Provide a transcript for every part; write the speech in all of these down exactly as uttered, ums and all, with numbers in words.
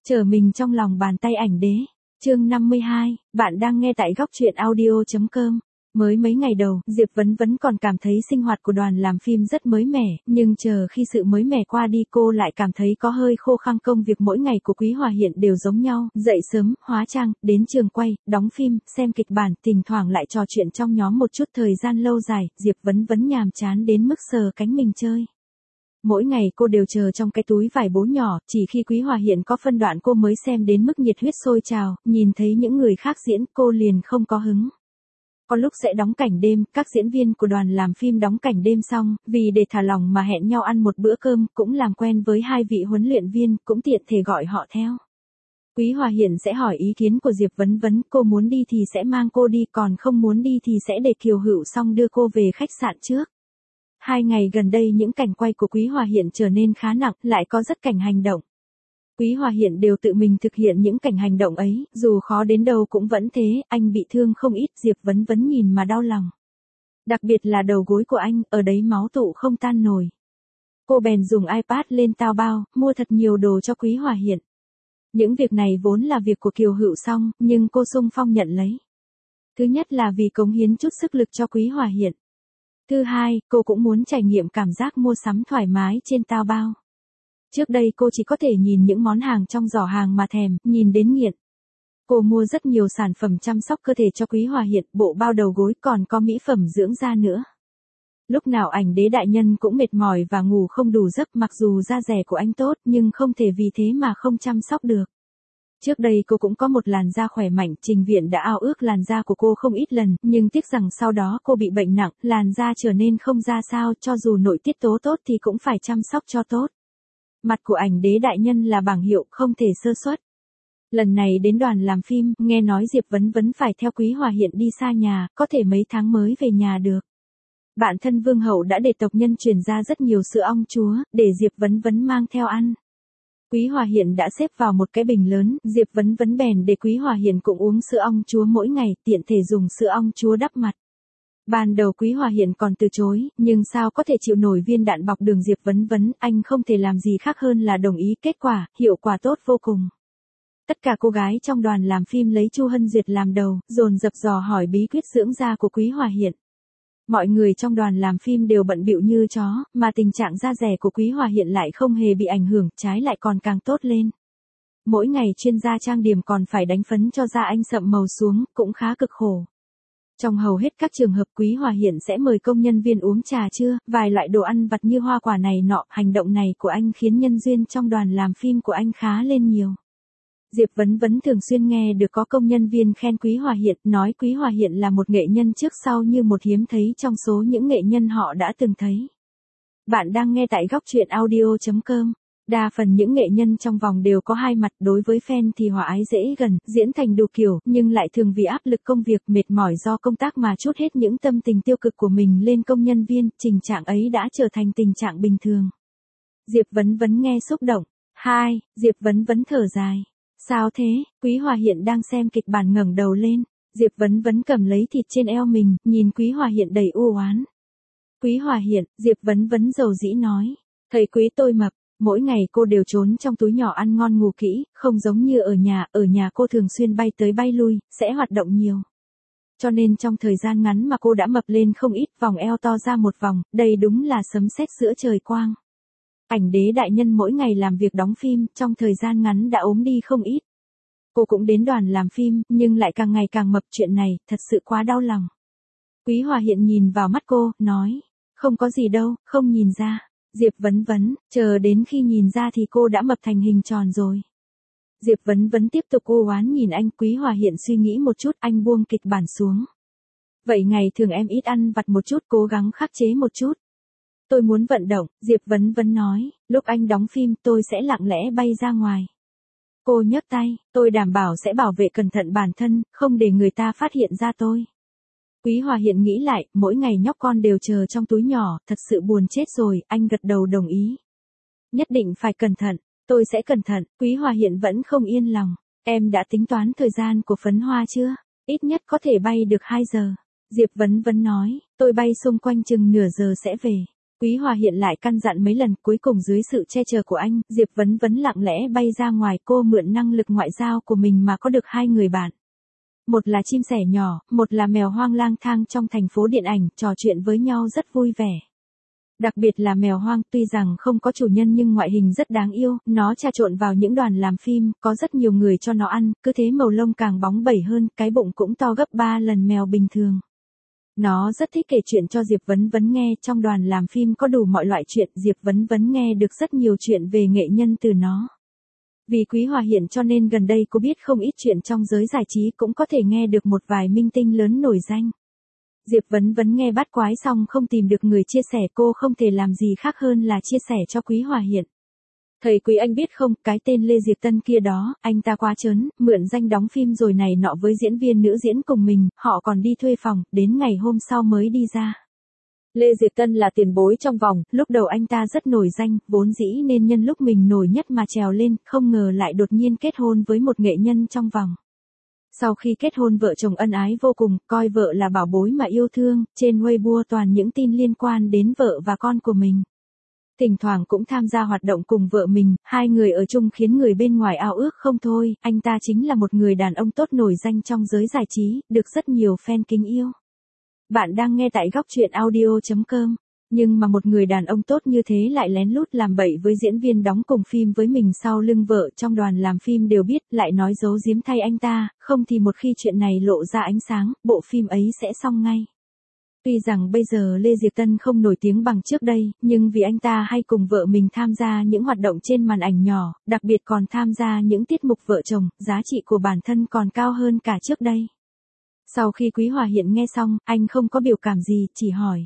Trở mình trong lòng bàn tay ảnh đế. Chương năm mươi hai, bạn đang nghe tại góc truyện audio chấm com. Mới mấy ngày đầu, Diệp Vấn Vấn còn cảm thấy sinh hoạt của đoàn làm phim rất mới mẻ, nhưng chờ khi sự mới mẻ qua đi cô lại cảm thấy có hơi khô khan. Công việc mỗi ngày của Quý Hòa Hiện đều giống nhau, dậy sớm, hóa trang, đến trường quay, đóng phim, xem kịch bản, thỉnh thoảng lại trò chuyện trong nhóm một chút. Thời gian lâu dài, Diệp Vấn Vấn nhàm chán đến mức sờ cánh mình chơi. Mỗi ngày cô đều chờ trong cái túi vải bố nhỏ, chỉ khi Quý Hòa Hiện có phân đoạn cô mới xem đến mức nhiệt huyết sôi trào, nhìn thấy những người khác diễn cô liền không có hứng. Có lúc sẽ đóng cảnh đêm, các diễn viên của đoàn làm phim đóng cảnh đêm xong, vì để thả lỏng mà hẹn nhau ăn một bữa cơm, cũng làm quen với hai vị huấn luyện viên, cũng tiện thể gọi họ theo. Quý Hòa Hiện sẽ hỏi ý kiến của Diệp Vấn Vấn, cô muốn đi thì sẽ mang cô đi, còn không muốn đi thì sẽ để Kiều Hữu Song đưa cô về khách sạn trước. Hai ngày gần đây những cảnh quay của Quý Hòa Hiện trở nên khá nặng, lại có rất cảnh hành động. Quý Hòa Hiện đều tự mình thực hiện những cảnh hành động ấy, dù khó đến đâu cũng vẫn thế, anh bị thương không ít, Diệp Vấn Vấn nhìn mà đau lòng. Đặc biệt là đầu gối của anh, ở đấy máu tụ không tan nổi. Cô bèn dùng iPad lên Taobao, mua thật nhiều đồ cho Quý Hòa Hiện. Những việc này vốn là việc của Kiều Hữu Song, nhưng cô xung phong nhận lấy. Thứ nhất là vì cống hiến chút sức lực cho Quý Hòa Hiện. Thứ hai, cô cũng muốn trải nghiệm cảm giác mua sắm thoải mái trên Taobao. Trước đây cô chỉ có thể nhìn những món hàng trong giỏ hàng mà thèm, nhìn đến nghiện. Cô mua rất nhiều sản phẩm chăm sóc cơ thể cho Quý Hòa Hiện, bộ bao đầu gối, còn có mỹ phẩm dưỡng da nữa. Lúc nào ảnh đế đại nhân cũng mệt mỏi và ngủ không đủ giấc, mặc dù da dẻ của anh tốt nhưng không thể vì thế mà không chăm sóc được. Trước đây cô cũng có một làn da khỏe mạnh, Trình Viện đã ao ước làn da của cô không ít lần, nhưng tiếc rằng sau đó cô bị bệnh nặng, làn da trở nên không ra sao, cho dù nội tiết tố tốt thì cũng phải chăm sóc cho tốt. Mặt của ảnh đế đại nhân là bảng hiệu, không thể sơ suất. Lần này đến đoàn làm phim, nghe nói Diệp Vấn Vấn phải theo Quý Hòa Hiện đi xa nhà, có thể mấy tháng mới về nhà được. Bạn thân Vương Hậu đã để tộc nhân truyền ra rất nhiều sữa ong chúa, để Diệp Vấn Vấn mang theo ăn. Quý Hòa Hiện đã xếp vào một cái bình lớn, Diệp Vấn Vấn bèn để Quý Hòa Hiện cũng uống sữa ong chúa mỗi ngày, tiện thể dùng sữa ong chúa đắp mặt. Ban đầu Quý Hòa Hiện còn từ chối, nhưng sao có thể chịu nổi viên đạn bọc đường Diệp Vấn Vấn, anh không thể làm gì khác hơn là đồng ý. Kết quả, hiệu quả tốt vô cùng. Tất cả cô gái trong đoàn làm phim lấy Chu Hân Duyệt làm đầu, dồn dập dò hỏi bí quyết dưỡng da của Quý Hòa Hiện. Mọi người trong đoàn làm phim đều bận bịu như chó, mà tình trạng da dẻ của Quý Hòa Hiện lại không hề bị ảnh hưởng, trái lại còn càng tốt lên. Mỗi ngày chuyên gia trang điểm còn phải đánh phấn cho da anh sậm màu xuống, cũng khá cực khổ. Trong hầu hết các trường hợp Quý Hòa Hiện sẽ mời công nhân viên uống trà trưa, vài loại đồ ăn vặt như hoa quả này nọ. Hành động này của anh khiến nhân duyên trong đoàn làm phim của anh khá lên nhiều. Diệp Vấn Vấn thường xuyên nghe được có công nhân viên khen Quý Hòa Hiện, nói Quý Hòa Hiện là một nghệ nhân trước sau như một, hiếm thấy trong số những nghệ nhân họ đã từng thấy. Bạn đang nghe tại góc truyện audio chấm com. Đa phần những nghệ nhân trong vòng đều có hai mặt, đối với fan thì hòa ái dễ gần, diễn thành đủ kiểu, nhưng lại thường vì áp lực công việc, mệt mỏi do công tác mà trút hết những tâm tình tiêu cực của mình lên công nhân viên, tình trạng ấy đã trở thành tình trạng bình thường. Diệp Vấn Vấn nghe xúc động. Hai, Diệp Vấn Vấn thở dài. Sao thế? Quý Hòa Hiện đang xem kịch bản ngẩng đầu lên. Diệp Vấn Vấn cầm lấy thịt trên eo mình, nhìn Quý Hòa Hiện đầy u oán. Quý Hòa Hiện, Diệp Vấn Vấn dầu dĩ nói. Thầy Quý tôi mập. Mỗi ngày cô đều trốn trong túi nhỏ ăn ngon ngủ kỹ, không giống như ở nhà, ở nhà cô thường xuyên bay tới bay lui, sẽ hoạt động nhiều. Cho nên trong thời gian ngắn mà cô đã mập lên không ít, vòng eo to ra một vòng, đây đúng là sấm sét giữa trời quang. Ảnh đế đại nhân mỗi ngày làm việc đóng phim, trong thời gian ngắn đã ốm đi không ít. Cô cũng đến đoàn làm phim, nhưng lại càng ngày càng mập, chuyện này, thật sự quá đau lòng. Quý Hòa Hiện nhìn vào mắt cô, nói, không có gì đâu, không nhìn ra. Diệp Vấn Vấn, chờ đến khi nhìn ra thì cô đã mập thành hình tròn rồi. Diệp Vấn Vấn tiếp tục u oán nhìn anh. Quý Hòa Hiện suy nghĩ một chút, anh buông kịch bản xuống. Vậy ngày thường em ít ăn vặt một chút, cố gắng khắc chế một chút. Tôi muốn vận động, Diệp Vấn Vấn nói, lúc anh đóng phim tôi sẽ lặng lẽ bay ra ngoài. Cô nhấc tay, tôi đảm bảo sẽ bảo vệ cẩn thận bản thân, không để người ta phát hiện ra tôi. Quý Hòa Hiện nghĩ lại, mỗi ngày nhóc con đều chờ trong túi nhỏ, thật sự buồn chết rồi, anh gật đầu đồng ý. Nhất định phải cẩn thận, tôi sẽ cẩn thận. Quý Hòa Hiện vẫn không yên lòng. Em đã tính toán thời gian của phấn hoa chưa? Ít nhất có thể bay được hai giờ. Diệp Vấn Vấn nói, tôi bay xung quanh chừng nửa giờ sẽ về. Quý Hòa Hiện lại căn dặn mấy lần, cuối cùng dưới sự che chở của anh, Diệp Vấn Vấn lặng lẽ bay ra ngoài, cô mượn năng lực ngoại giao của mình mà có được hai người bạn. Một là chim sẻ nhỏ, một là mèo hoang lang thang trong thành phố điện ảnh, trò chuyện với nhau rất vui vẻ. Đặc biệt là mèo hoang, tuy rằng không có chủ nhân nhưng ngoại hình rất đáng yêu, nó trà trộn vào những đoàn làm phim, có rất nhiều người cho nó ăn, cứ thế màu lông càng bóng bẩy hơn, cái bụng cũng to gấp ba lần mèo bình thường. Nó rất thích kể chuyện cho Diệp Vấn Vấn nghe, trong đoàn làm phim có đủ mọi loại chuyện, Diệp Vấn Vấn nghe được rất nhiều chuyện về nghệ nhân từ nó. Vì Quý Hòa Hiện cho nên gần đây cô biết không ít chuyện trong giới giải trí, cũng có thể nghe được một vài minh tinh lớn nổi danh. Diệp Vấn Vấn nghe bắt quái xong không tìm được người chia sẻ, cô không thể làm gì khác hơn là chia sẻ cho Quý Hòa Hiện. Thầy Quý anh biết không, cái tên Lê Diệp Tân kia đó, anh ta quá trớn, mượn danh đóng phim rồi này nọ với diễn viên nữ diễn cùng mình, họ còn đi thuê phòng, đến ngày hôm sau mới đi ra. Lê Diệp Tân là tiền bối trong vòng, lúc đầu anh ta rất nổi danh, vốn dĩ nên nhân lúc mình nổi nhất mà trèo lên, không ngờ lại đột nhiên kết hôn với một nghệ nhân trong vòng. Sau khi kết hôn vợ chồng ân ái vô cùng, coi vợ là bảo bối mà yêu thương, trên Weibo toàn những tin liên quan đến vợ và con của mình. Thỉnh thoảng cũng tham gia hoạt động cùng vợ mình, hai người ở chung khiến người bên ngoài ao ước không thôi, anh ta chính là một người đàn ông tốt nổi danh trong giới giải trí, được rất nhiều fan kính yêu. Bạn đang nghe tại góc truyện audio chấm com. Nhưng mà một người đàn ông tốt như thế lại lén lút làm bậy với diễn viên đóng cùng phim với mình sau lưng vợ, trong đoàn làm phim đều biết, lại nói giấu giếm thay anh ta, không thì một khi chuyện này lộ ra ánh sáng, bộ phim ấy sẽ xong ngay. Tuy rằng bây giờ Lê Diệp Tân không nổi tiếng bằng trước đây, nhưng vì anh ta hay cùng vợ mình tham gia những hoạt động trên màn ảnh nhỏ, đặc biệt còn tham gia những tiết mục vợ chồng, giá trị của bản thân còn cao hơn cả trước đây. Sau khi Quý Hòa Hiện nghe xong, anh không có biểu cảm gì, chỉ hỏi.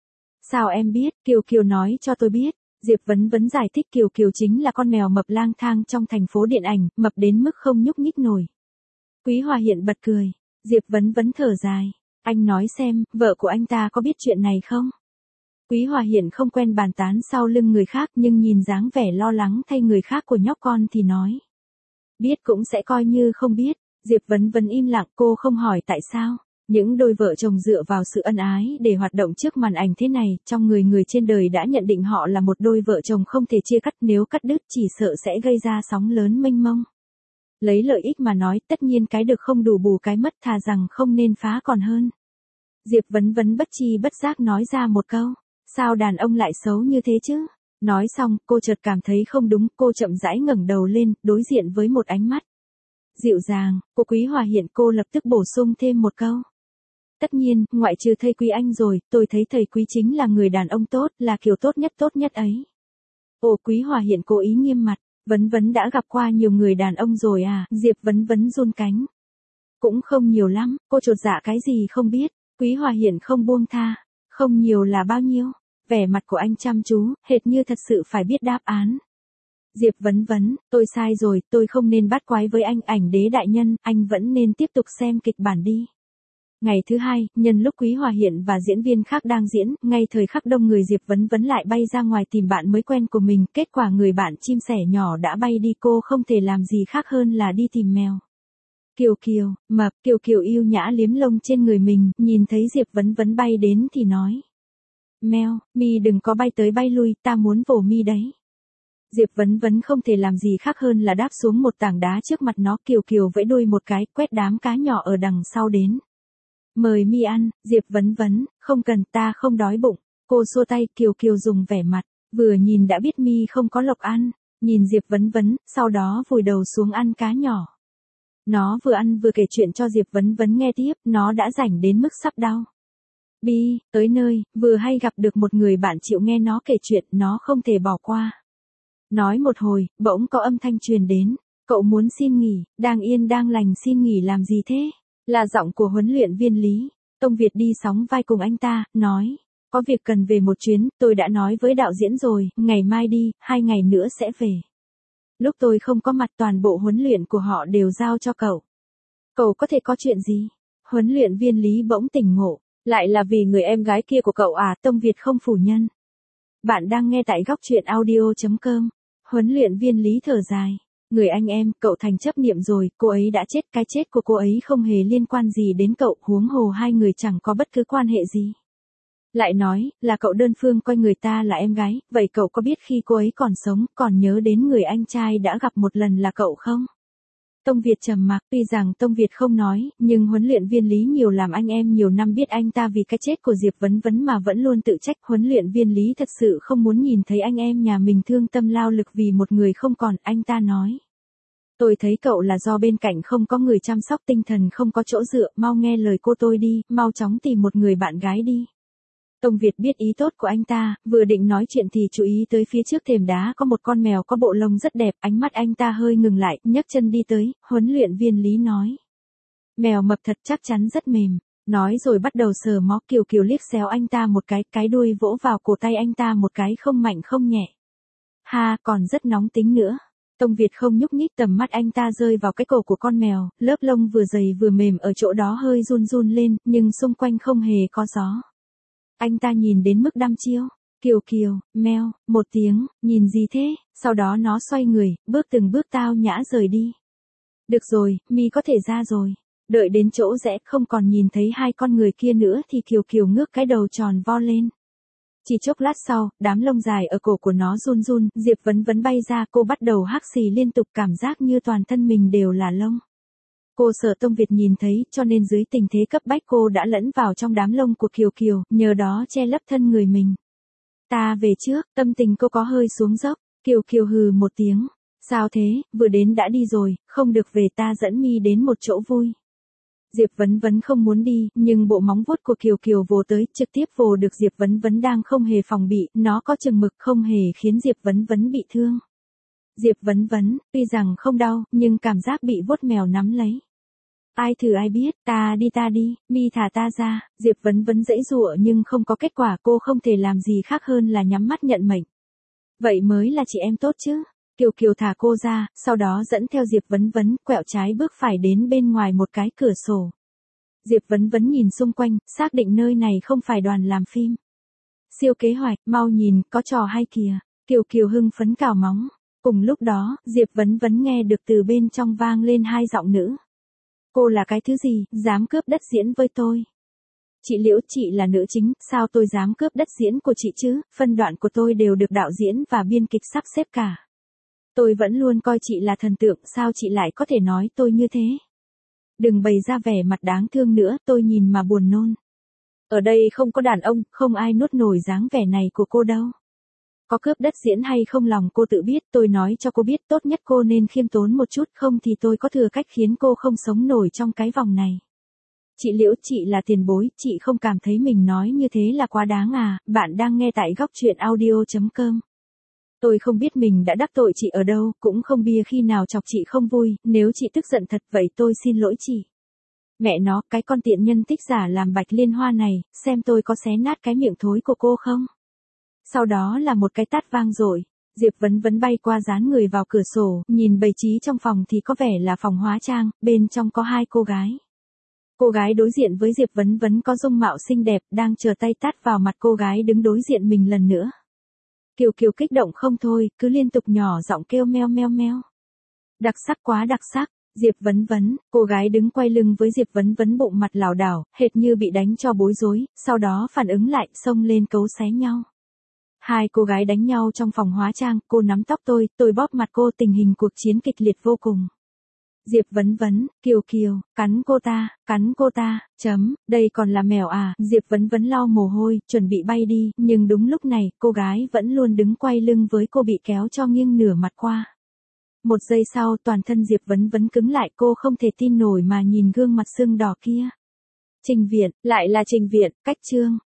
Sao em biết? Kiều Kiều nói cho tôi biết. Diệp Vấn Vấn giải thích Kiều Kiều chính là con mèo mập lang thang trong thành phố điện ảnh, mập đến mức không nhúc nhích nổi. Quý Hòa Hiện bật cười. Diệp Vấn Vấn thở dài. Anh nói xem, vợ của anh ta có biết chuyện này không? Quý Hòa Hiện không quen bàn tán sau lưng người khác, nhưng nhìn dáng vẻ lo lắng thay người khác của nhóc con thì nói. Biết cũng sẽ coi như không biết. Diệp Vấn Vấn im lặng, cô không hỏi tại sao. Những đôi vợ chồng dựa vào sự ân ái để hoạt động trước màn ảnh thế này, trong người người trên đời đã nhận định họ là một đôi vợ chồng không thể chia cắt, nếu cắt đứt chỉ sợ sẽ gây ra sóng lớn mênh mông. Lấy lợi ích mà nói, tất nhiên cái được không đủ bù cái mất, thà rằng không nên phá còn hơn. Diệp Vấn Vấn bất chi bất giác nói ra một câu, sao đàn ông lại xấu như thế chứ? Nói xong, cô chợt cảm thấy không đúng, cô chậm rãi ngẩng đầu lên, đối diện với một ánh mắt dịu dàng, của Quý Hòa Hiện, cô lập tức bổ sung thêm một câu. Tất nhiên, ngoại trừ thầy Quý anh rồi, tôi thấy thầy Quý chính là người đàn ông tốt, là kiểu tốt nhất tốt nhất ấy. Ồ, Quý Hòa Hiện cố ý nghiêm mặt, Vấn Vấn đã gặp qua nhiều người đàn ông rồi à? Diệp Vấn Vấn run cánh. Cũng không nhiều lắm, cô chột dạ cái gì không biết. Quý Hòa Hiện không buông tha. Không nhiều là bao nhiêu? Vẻ mặt của anh chăm chú, hệt như thật sự phải biết đáp án. Diệp Vấn Vấn, tôi sai rồi, tôi không nên bắt quái với anh, ảnh đế đại nhân, anh vẫn nên tiếp tục xem kịch bản đi. Ngày thứ hai, nhân lúc Quý Hòa Hiện và diễn viên khác đang diễn, ngay thời khắc đông người, Diệp Vấn Vấn lại bay ra ngoài tìm bạn mới quen của mình, kết quả người bạn chim sẻ nhỏ đã bay đi, cô không thể làm gì khác hơn là đi tìm mèo. Kiều Kiều, mập, Kiều Kiều yêu nhã liếm lông trên người mình, nhìn thấy Diệp Vấn Vấn bay đến thì nói. Mèo, mi đừng có bay tới bay lui, ta muốn vồ mi đấy. Diệp Vấn Vấn không thể làm gì khác hơn là đáp xuống một tảng đá trước mặt nó, Kiều Kiều vẫy đuôi một cái, quét đám cá nhỏ ở đằng sau đến. Mời mi ăn. Diệp Vấn Vấn, không cần, ta không đói bụng. Cô xua tay, Kiều Kiều dùng vẻ mặt, vừa nhìn đã biết mi không có lộc ăn, nhìn Diệp Vấn Vấn, sau đó vùi đầu xuống ăn cá nhỏ. Nó vừa ăn vừa kể chuyện cho Diệp Vấn Vấn nghe tiếp, nó đã rảnh đến mức sắp đau. Bi, tới nơi, vừa hay gặp được một người bạn chịu nghe nó kể chuyện, nó không thể bỏ qua. Nói một hồi, bỗng có âm thanh truyền đến, cậu muốn xin nghỉ, đang yên đang lành xin nghỉ làm gì thế? Là giọng của huấn luyện viên Lý. Tông Việt đi sóng vai cùng anh ta, nói, có việc cần về một chuyến, tôi đã nói với đạo diễn rồi, ngày mai đi, hai ngày nữa sẽ về. Lúc tôi không có mặt, toàn bộ huấn luyện của họ đều giao cho cậu. Cậu có thể có chuyện gì? Huấn luyện viên Lý bỗng tỉnh ngộ, lại là vì người em gái kia của cậu à? Tông Việt không phủ nhận. Bạn đang nghe tại góc truyện audio chấm com. Huấn luyện viên Lý thở dài. Người anh em, cậu thành chấp niệm rồi, cô ấy đã chết, cái chết của cô ấy không hề liên quan gì đến cậu, huống hồ hai người chẳng có bất cứ quan hệ gì. Lại nói, là cậu đơn phương coi người ta là em gái, vậy cậu có biết khi cô ấy còn sống, còn nhớ đến người anh trai đã gặp một lần là cậu không? Tông Việt trầm mặc, tuy rằng Tông Việt không nói, nhưng huấn luyện viên Lý nhiều làm anh em nhiều năm biết anh ta vì cái chết của Diệp Vấn Vấn mà vẫn luôn tự trách. Huấn luyện viên Lý thật sự không muốn nhìn thấy anh em nhà mình thương tâm lao lực vì một người không còn, anh ta nói. Tôi thấy cậu là do bên cạnh không có người chăm sóc tinh thần, không có chỗ dựa, mau nghe lời cô tôi đi, mau chóng tìm một người bạn gái đi. Tông Việt biết ý tốt của anh ta, vừa định nói chuyện thì chú ý tới phía trước thềm đá có một con mèo có bộ lông rất đẹp, ánh mắt anh ta hơi ngừng lại, nhấc chân đi tới, huấn luyện viên Lý nói. Mèo mập thật, chắc chắn rất mềm, nói rồi bắt đầu sờ mó. Kiều Kiều liếc xéo anh ta một cái, cái đuôi vỗ vào cổ tay anh ta một cái không mạnh không nhẹ. Ha, còn rất nóng tính nữa. Tông Việt không nhúc nhích, tầm mắt anh ta rơi vào cái cổ của con mèo, lớp lông vừa dày vừa mềm ở chỗ đó hơi run run lên, nhưng xung quanh không hề có gió. Anh ta nhìn đến mức đăm chiêu. Kiều Kiều, meo, một tiếng, nhìn gì thế? Sau đó nó xoay người, bước từng bước tao nhã rời đi. Được rồi, mi có thể ra rồi. Đợi đến chỗ rẽ không còn nhìn thấy hai con người kia nữa thì Kiều Kiều ngước cái đầu tròn vo lên. Chỉ chốc lát sau, đám lông dài ở cổ của nó run run, Diệp Vấn Vấn bay ra, cô bắt đầu hắc xì liên tục, cảm giác như toàn thân mình đều là lông. Cô sợ Tông Việt nhìn thấy, cho nên dưới tình thế cấp bách cô đã lẫn vào trong đám lông của Kiều Kiều, nhờ đó che lấp thân người mình. Ta về trước, tâm tình cô có hơi xuống dốc. Kiều Kiều hừ một tiếng. Sao thế, vừa đến đã đi rồi, không được về, ta dẫn mi đến một chỗ vui. Diệp Vấn Vấn không muốn đi, nhưng bộ móng vuốt của Kiều Kiều vồ tới, trực tiếp vồ được Diệp Vấn Vấn đang không hề phòng bị, nó có chừng mực không hề khiến Diệp Vấn Vấn bị thương. Diệp Vấn Vấn, tuy rằng không đau, nhưng cảm giác bị vuốt mèo nắm lấy. Ai thử ai biết, ta đi ta đi, mi thả ta ra. Diệp Vấn Vấn giãy giụa nhưng không có kết quả, cô không thể làm gì khác hơn là nhắm mắt nhận mệnh. Vậy mới là chị em tốt chứ. Kiều Kiều thả cô ra, sau đó dẫn theo Diệp Vấn Vấn, quẹo trái bước phải đến bên ngoài một cái cửa sổ. Diệp Vấn Vấn nhìn xung quanh, xác định nơi này không phải đoàn làm phim. Siêu kế hoạch, mau nhìn, có trò hay kìa. Kiều Kiều hưng phấn cào móng. Cùng lúc đó, Diệp Vấn Vấn nghe được từ bên trong vang lên hai giọng nữ. Cô là cái thứ gì, dám cướp đất diễn với tôi? Chị Liễu, chị là nữ chính, sao tôi dám cướp đất diễn của chị chứ, phân đoạn của tôi đều được đạo diễn và biên kịch sắp xếp cả. Tôi vẫn luôn coi chị là thần tượng, sao chị lại có thể nói tôi như thế? Đừng bày ra vẻ mặt đáng thương nữa, tôi nhìn mà buồn nôn. Ở đây không có đàn ông, không ai nuốt nổi dáng vẻ này của cô đâu. Có cướp đất diễn hay không lòng cô tự biết, tôi nói cho cô biết, tốt nhất cô nên khiêm tốn một chút, không thì tôi có thừa cách khiến cô không sống nổi trong cái vòng này. Chị Liễu, chị là tiền bối, chị không cảm thấy mình nói như thế là quá đáng à? Bạn đang nghe tại góc truyện audio chấm com. Tôi không biết mình đã đắc tội chị ở đâu, cũng không bia khi nào chọc chị không vui, nếu chị tức giận thật vậy tôi xin lỗi chị. Mẹ nó, cái con tiện nhân thích giả làm Bạch Liên Hoa này, xem tôi có xé nát cái miệng thối của cô không? Sau đó là một cái tát vang dội. Diệp Vấn Vấn bay qua dán người vào cửa sổ, nhìn bày trí trong phòng thì có vẻ là phòng hóa trang, bên trong có hai cô gái. Cô gái đối diện với Diệp Vấn Vấn có dung mạo xinh đẹp, đang chờ tay tát vào mặt cô gái đứng đối diện mình lần nữa. Kiều Kiều kích động không thôi, cứ liên tục nhỏ giọng kêu meo meo meo. Đặc sắc quá đặc sắc. Diệp Vấn Vấn, cô gái đứng quay lưng với Diệp Vấn Vấn bụng mặt lảo đảo, hệt như bị đánh cho bối rối, sau đó phản ứng lại, xông lên cấu xé nhau. Hai cô gái đánh nhau trong phòng hóa trang, cô nắm tóc tôi, tôi bóp mặt cô, tình hình cuộc chiến kịch liệt vô cùng. Diệp Vấn Vấn, Kiều Kiều, cắn cô ta, cắn cô ta, chấm, đây còn là mèo à, Diệp Vấn Vấn lau mồ hôi, chuẩn bị bay đi, nhưng đúng lúc này, cô gái vẫn luôn đứng quay lưng với cô bị kéo cho nghiêng nửa mặt qua. Một giây sau, toàn thân Diệp Vấn Vấn cứng lại, cô không thể tin nổi mà nhìn gương mặt sưng đỏ kia. Trình Viện, lại là Trình Viện, cách chương.